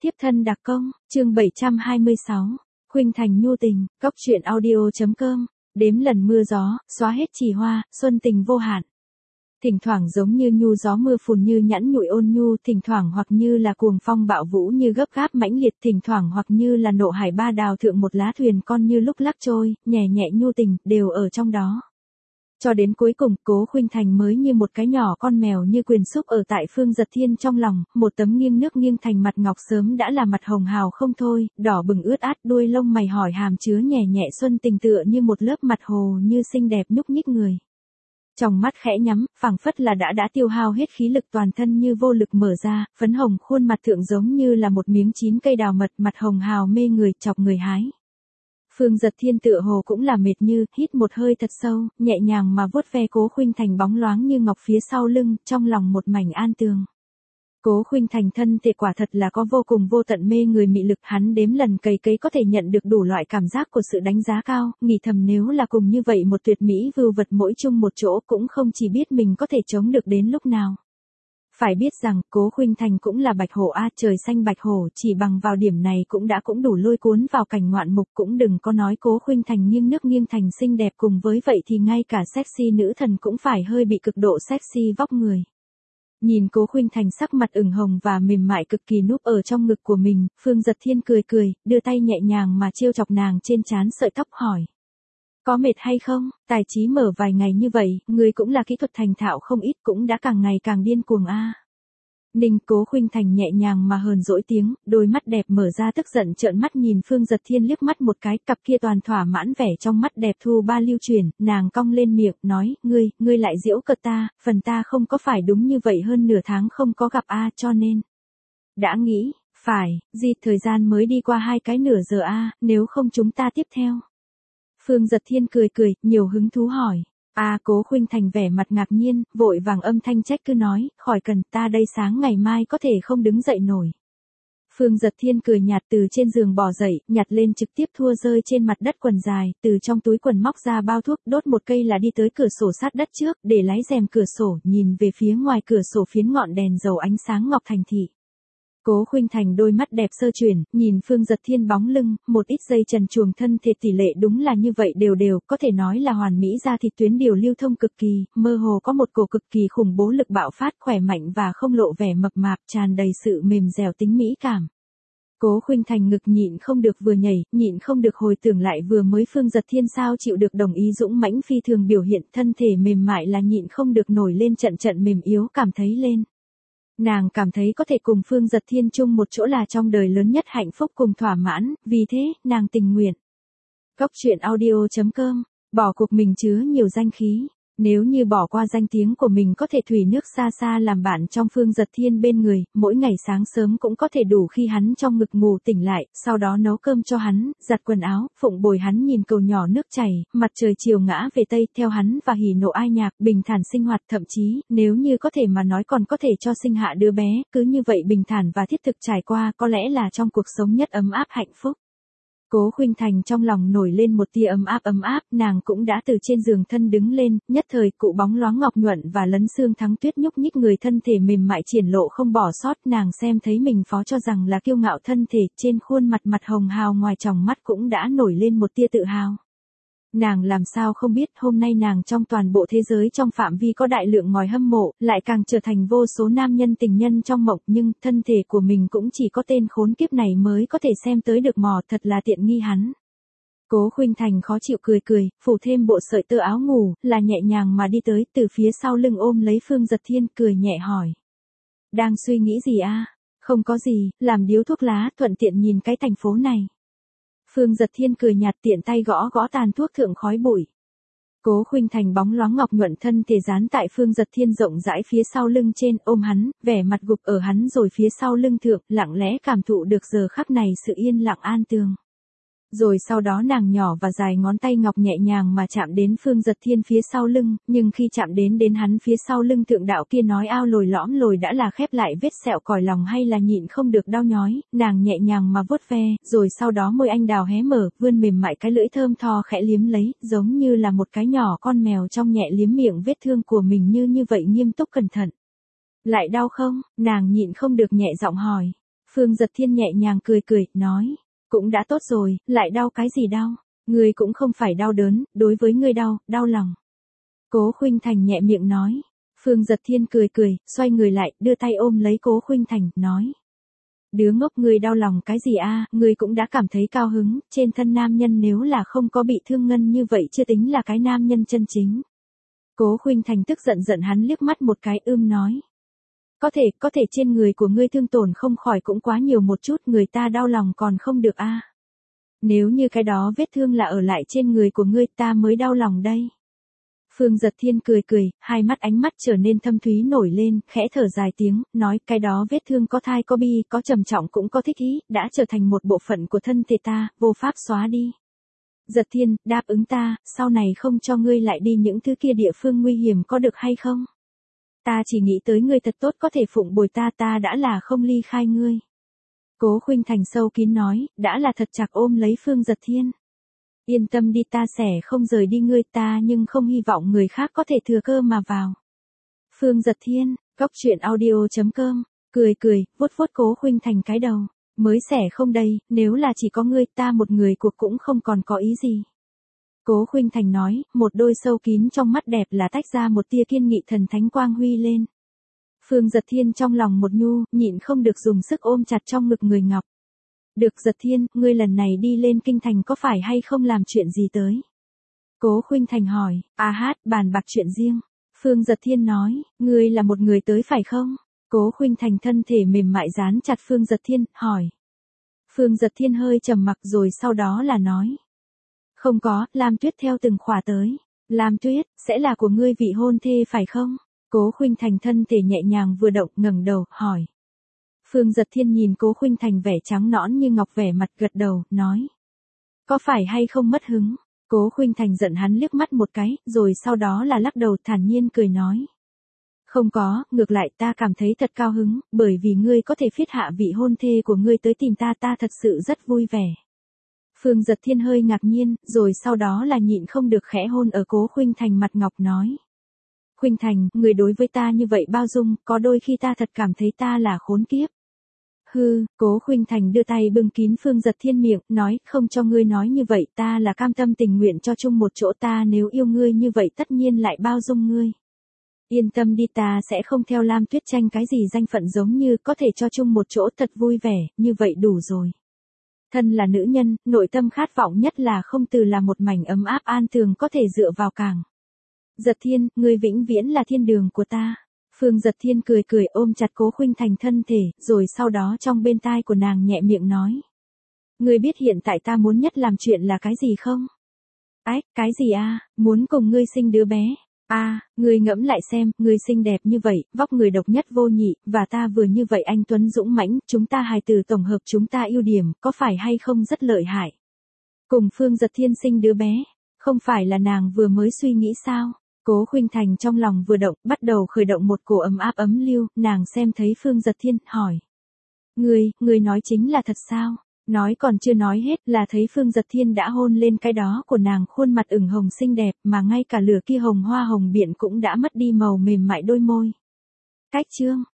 Tiếp thân đặc công, chương 726, Khuynh Thành nhu tình, Cóc truyện audio.com, đếm lần mưa gió, xóa hết trì hoa, xuân tình vô hạn. Thỉnh thoảng giống như nhu gió mưa phùn như nhẵn nhụi ôn nhu, thỉnh thoảng hoặc như là cuồng phong bạo vũ như gấp gáp mãnh liệt, thỉnh thoảng hoặc như là nộ hải ba đào thượng một lá thuyền con như lúc lắc trôi, nhẹ nhẹ nhu tình, đều ở trong đó. Cho đến cuối cùng, Cố Khuynh Thành mới như một cái nhỏ con mèo như quyền xúc ở tại Phương Giật Thiên trong lòng, một tấm nghiêng nước nghiêng thành mặt ngọc sớm đã là mặt hồng hào không thôi, đỏ bừng ướt át, đuôi lông mày hỏi hàm chứa nhẹ nhẹ xuân tình tựa như một lớp mặt hồ như xinh đẹp nhúc nhích người. Trong mắt khẽ nhắm, phảng phất là đã tiêu hao hết khí lực toàn thân như vô lực mở ra, phấn hồng khuôn mặt thượng giống như là một miếng chín cây đào mật, mặt hồng hào mê người, chọc người hái. Phương Giật Thiên tựa hồ cũng là mệt như, hít một hơi thật sâu, nhẹ nhàng mà vuốt ve Cố Khuynh Thành bóng loáng như ngọc phía sau lưng, trong lòng một mảnh an tường. Cố Khuynh Thành thân thể quả thật là có vô cùng vô tận mê người mị lực, hắn đếm lần cày cấy có thể nhận được đủ loại cảm giác của sự đánh giá cao, nghĩ thầm nếu là cùng như vậy một tuyệt mỹ vưu vật mỗi chung một chỗ cũng không chỉ biết mình có thể chống được đến lúc nào. Phải biết rằng, Cố Khuynh Thành cũng là bạch hổ a, trời xanh bạch hổ, chỉ bằng vào điểm này cũng đủ lôi cuốn vào cảnh ngoạn mục, cũng đừng có nói Cố Khuynh Thành nghiêng nước nghiêng thành xinh đẹp, cùng với vậy thì ngay cả sexy nữ thần cũng phải hơi bị cực độ sexy vóc người. Nhìn Cố Khuynh Thành sắc mặt ửng hồng và mềm mại cực kỳ núp ở trong ngực của mình, Phương Giật Thiên cười, đưa tay nhẹ nhàng mà trêu chọc nàng trên trán sợi tóc hỏi. Có mệt hay không, tài trí mở vài ngày như vậy, người cũng là kỹ thuật thành thạo không ít, cũng đã càng ngày càng điên cuồng a. Ninh Cố Khuynh Thành nhẹ nhàng mà hờn dỗi tiếng, đôi mắt đẹp mở ra tức giận trợn mắt nhìn Phương Giật Thiên liếc mắt một cái, cặp kia toàn thỏa mãn vẻ trong mắt đẹp thu ba lưu truyền, nàng cong lên miệng, nói, ngươi lại giễu cợt ta, phần ta không có phải đúng như vậy hơn nửa tháng không có gặp a, cho nên. Đã nghĩ, phải, gì thời gian mới đi qua 2 cái nửa giờ a, nếu không chúng ta tiếp theo. Phương Giật Thiên cười, nhiều hứng thú hỏi. Cố Khuynh Thành vẻ mặt ngạc nhiên, vội vàng âm thanh trách cứ nói, khỏi cần, ta đây sáng ngày mai có thể không đứng dậy nổi. Phương Giật Thiên cười nhạt từ trên giường bò dậy, nhặt lên trực tiếp thua rơi trên mặt đất quần dài, từ trong túi quần móc ra bao thuốc, đốt một cây là đi tới cửa sổ sát đất trước, để lái rèm cửa sổ, nhìn về phía ngoài cửa sổ phiến ngọn đèn dầu ánh sáng ngọc thành thị. Cố Khuynh Thành đôi mắt đẹp sơ chuyển, nhìn Phương Giật Thiên bóng lưng, một ít dây chần chuồng thân thể tỷ lệ đúng là như vậy đều, có thể nói là hoàn mỹ ra thịt tuyến điều lưu thông cực kỳ, mơ hồ có một cổ cực kỳ khủng bố lực bạo phát khỏe mạnh và không lộ vẻ mập mạp, tràn đầy sự mềm dẻo tính mỹ cảm. Cố Khuynh Thành ngực nhịn không được vừa nhảy, nhịn không được hồi tưởng lại vừa mới Phương Giật Thiên sao chịu được đồng ý dũng mãnh phi thường biểu hiện, thân thể mềm mại là nhịn không được nổi lên trận mềm yếu cảm thấy lên. Nàng cảm thấy có thể cùng Phương Giật Thiên chung một chỗ là trong đời lớn nhất hạnh phúc cùng thỏa mãn, vì thế, nàng tình nguyện. Cóc truyện audio.com, bỏ cuộc mình chứa nhiều danh khí. Nếu như bỏ qua danh tiếng của mình có thể thủy nước xa xa làm bạn trong Phương Giật Thiên bên người, mỗi ngày sáng sớm cũng có thể đủ khi hắn trong ngực ngủ tỉnh lại, sau đó nấu cơm cho hắn, giặt quần áo, phụng bồi hắn nhìn cầu nhỏ nước chảy, mặt trời chiều ngã về tây, theo hắn và hỉ nộ ai nhạc, bình thản sinh hoạt, thậm chí, nếu như có thể mà nói còn có thể cho sinh hạ đứa bé, cứ như vậy bình thản và thiết thực trải qua, có lẽ là trong cuộc sống nhất ấm áp hạnh phúc. Cố Khuynh Thành trong lòng nổi lên một tia ấm áp, nàng cũng đã từ trên giường thân đứng lên, nhất thời cụ bóng loáng ngọc nhuận và lấn xương thắng tuyết nhúc nhích người thân thể mềm mại triển lộ không bỏ sót, nàng xem thấy mình phó cho rằng là kiêu ngạo thân thể, trên khuôn mặt hồng hào ngoài tròng mắt cũng đã nổi lên một tia tự hào. Nàng làm sao không biết hôm nay nàng trong toàn bộ thế giới trong phạm vi có đại lượng ngòi hâm mộ, lại càng trở thành vô số nam nhân tình nhân trong mộng, nhưng thân thể của mình cũng chỉ có tên khốn kiếp này mới có thể xem tới được mò, thật là tiện nghi hắn. Cố Khuynh Thành khó chịu cười, phủ thêm bộ sợi tơ áo ngủ, là nhẹ nhàng mà đi tới, từ phía sau lưng ôm lấy Phương Giật Thiên, cười nhẹ hỏi. Đang suy nghĩ gì a? Không có gì, làm điếu thuốc lá, thuận tiện nhìn cái thành phố này. Phương Giật Thiên cười nhạt tiện tay gõ tàn thuốc thượng khói bụi. Cố Khuynh Thành bóng loáng ngọc nhuận thân thể dán tại Phương Giật Thiên rộng rãi phía sau lưng trên, ôm hắn, vẻ mặt gục ở hắn rồi phía sau lưng thượng, lặng lẽ cảm thụ được giờ khắc này sự yên lặng an tường. Rồi sau đó nàng nhỏ và dài ngón tay ngọc nhẹ nhàng mà chạm đến Phương Giật Thiên phía sau lưng, nhưng khi chạm đến hắn phía sau lưng thượng đạo kia nói ao lồi lõm lồi đã là khép lại vết sẹo còi lòng hay là nhịn không được đau nhói, nàng nhẹ nhàng mà vuốt ve, rồi sau đó môi anh đào hé mở, vươn mềm mại cái lưỡi thơm tho khẽ liếm lấy, giống như là một cái nhỏ con mèo trong nhẹ liếm miệng vết thương của mình như vậy nghiêm túc cẩn thận. Lại đau không? Nàng nhịn không được nhẹ giọng hỏi. Phương Giật Thiên nhẹ nhàng cười cười, nói, cũng đã tốt rồi, lại đau cái gì đau, ngươi cũng không phải đau đớn, đối với ngươi đau, đau lòng. Cố Khuynh Thành nhẹ miệng nói. Phương Giật Thiên cười cười, xoay người lại, đưa tay ôm lấy Cố Khuynh Thành, nói. Đứa ngốc, ngươi đau lòng cái gì a? Ngươi cũng đã cảm thấy cao hứng, trên thân nam nhân nếu là không có bị thương ngân như vậy chưa tính là cái nam nhân chân chính. Cố Khuynh Thành tức giận giận hắn liếc mắt một cái, nói. Có thể trên người của ngươi thương tổn không khỏi cũng quá nhiều một chút, người ta đau lòng còn không được a. Nếu như cái đó vết thương là ở lại trên người của ngươi, ta mới đau lòng đây. Phương Giật Thiên cười cười, hai mắt ánh mắt trở nên thâm thúy nổi lên, khẽ thở dài tiếng, nói, cái đó vết thương có thai có bi, có trầm trọng cũng có thích ý, đã trở thành một bộ phận của thân thể ta, vô pháp xóa đi. Giật Thiên, đáp ứng ta, sau này không cho ngươi lại đi những thứ kia địa phương nguy hiểm có được hay không? Ta chỉ nghĩ tới ngươi thật tốt có thể phụng bồi ta, ta đã là không ly khai ngươi. Cố Khuynh Thành sâu kín nói, đã là thật chặt ôm lấy Phương Giật Thiên. Yên tâm đi, ta sẽ không rời đi ngươi, ta nhưng không hy vọng người khác có thể thừa cơ mà vào. Phương Giật Thiên, coctruyện.audio.com, cười cười, vuốt vuốt Cố Khuynh Thành cái đầu. Mới sẽ không đây, nếu là chỉ có ngươi, ta một người cuộc cũng không còn có ý gì. Cố Khuynh Thành nói, một đôi sâu kín trong mắt đẹp là tách ra một tia kiên nghị thần thánh quang huy lên. Phương Giật Thiên trong lòng một nhu, nhịn không được dùng sức ôm chặt trong ngực người ngọc. Được Giật Thiên, ngươi lần này đi lên kinh thành có phải hay không làm chuyện gì tới? Cố Khuynh Thành hỏi, bàn bạc chuyện riêng. Phương Giật Thiên nói, ngươi là một người tới phải không? Cố Khuynh Thành thân thể mềm mại dán chặt Phương Giật Thiên, hỏi. Phương Giật Thiên hơi trầm mặc rồi sau đó là nói. Không có, Lam Tuyết theo từng khỏa tới. Lam Tuyết, sẽ là của ngươi vị hôn thê phải không? Cố Khuynh Thành thân thể nhẹ nhàng vừa động, ngẩng đầu, hỏi. Phương Giật Thiên nhìn Cố Khuynh Thành vẻ trắng nõn như ngọc, vẻ mặt gật đầu, nói. Có phải hay không mất hứng? Cố Khuynh Thành giận hắn liếc mắt một cái, rồi sau đó là lắc đầu thản nhiên cười nói. Không có, ngược lại ta cảm thấy thật cao hứng, bởi vì ngươi có thể phiết hạ vị hôn thê của ngươi tới tìm ta, ta thật sự rất vui vẻ. Phương Giật Thiên hơi ngạc nhiên, rồi sau đó là nhịn không được khẽ hôn ở Cố Khuynh Thành mặt ngọc, nói. Khuynh Thành, người đối với ta như vậy bao dung, có đôi khi ta thật cảm thấy ta là khốn kiếp. Hư, Cố Khuynh Thành đưa tay bưng kín Phương Giật Thiên miệng, nói, không cho ngươi nói như vậy, ta là cam tâm tình nguyện cho chung một chỗ, ta nếu yêu ngươi như vậy tất nhiên lại bao dung ngươi. Yên tâm đi, ta sẽ không theo Lam Tuyết tranh cái gì danh phận, giống như có thể cho chung một chỗ thật vui vẻ, như vậy đủ rồi. Thân là nữ nhân, nội tâm khát vọng nhất là không từ là một mảnh ấm áp an tường có thể dựa vào càng. Giật Thiên, ngươi vĩnh viễn là thiên đường của ta. Phương Giật Thiên cười cười ôm chặt Cố Khuynh Thành thân thể, rồi sau đó trong bên tai của nàng nhẹ miệng nói. Ngươi biết hiện tại ta muốn nhất làm chuyện là cái gì không? Cái gì a? Muốn cùng ngươi sinh đứa bé. Ngươi ngẫm lại xem, ngươi xinh đẹp như vậy, vóc người độc nhất vô nhị, và ta vừa như vậy anh tuấn dũng mãnh, chúng ta hài tử tổng hợp chúng ta ưu điểm, có phải hay không rất lợi hại? Cùng Phương Giật Thiên sinh đứa bé, không phải là nàng vừa mới suy nghĩ sao? Cố Khuynh Thành trong lòng vừa động, bắt đầu khởi động một cổ ấm áp ấm lưu, nàng xem thấy Phương Giật Thiên, hỏi. Ngươi nói chính là thật sao? Nói còn chưa nói hết là thấy Phương Giật Thiên đã hôn lên cái đó của nàng, khuôn mặt ửng hồng xinh đẹp, mà ngay cả lửa kia hồng hoa hồng biện cũng đã mất đi màu mềm mại đôi môi. Cách chương